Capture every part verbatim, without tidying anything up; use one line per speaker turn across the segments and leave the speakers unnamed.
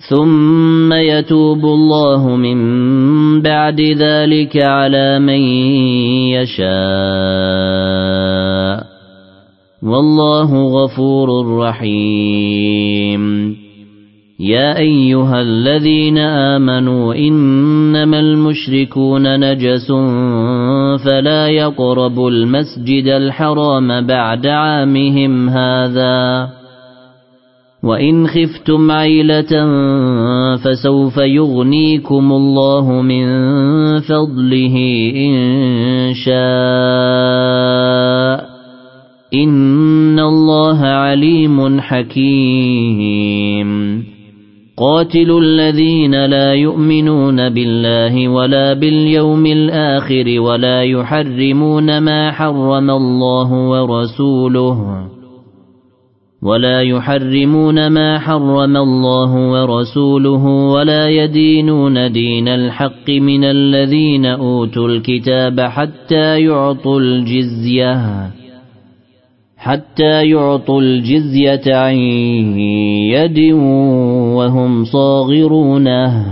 ثم يتوب الله من بعد ذلك على من يشاء والله غفور رحيم يا أيها الذين آمنوا إنما المشركون نجس فلا يقربوا المسجد الحرام بعد عامهم هذا وإن خفتم عيلة فسوف يغنيكم الله من فضله إن شاء إن الله عليم حكيم قاتلوا الذين لا يؤمنون بالله ولا باليوم الآخر ولا يحرمون ما حرم الله ورسوله ولا يحرمون ما حرم الله ورسوله ولا يدينون دين الحق من الذين أوتوا الكتاب حتى يعطوا الجزية حتى يعطوا الجزية عن يد وهم صاغرون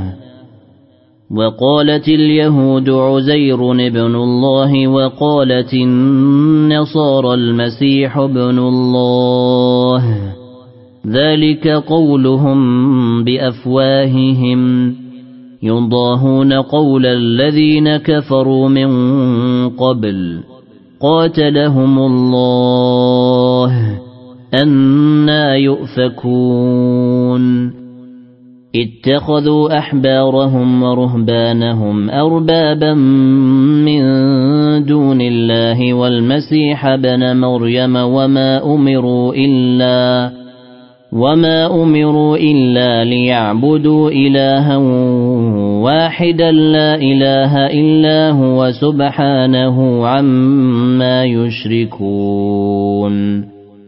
وقالت اليهود عزير ابن الله وقالت النصارى المسيح ابن الله ذلك قولهم بأفواههم يضاهون قول الذين كفروا من قبل قاتلهم الله أنى يؤفكون اتخذوا أحبارهم ورهبانهم أربابا من دون الله والمسيح ابن مريم وما أمروا إلا وما أمروا إلا ليعبدوا إلها واحدا لا إله إلا هو سبحانه عما يشركون